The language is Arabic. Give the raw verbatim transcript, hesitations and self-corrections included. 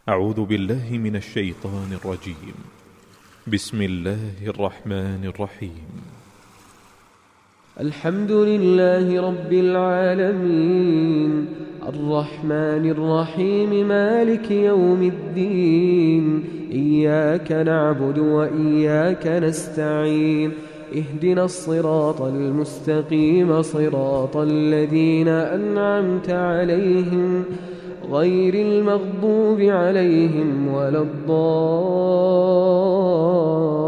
أعوذ بالله من الشيطان الرجيم. بسم الله الرحمن الرحيم. الحمد لله رب العالمين الرحمن الرحيم مالك يوم الدين. إياك نعبد وإياك نستعين. اهدنا الصراط المستقيم صراط الذين أنعمت عليهم غير المغضوب عليهم ولا الضالين.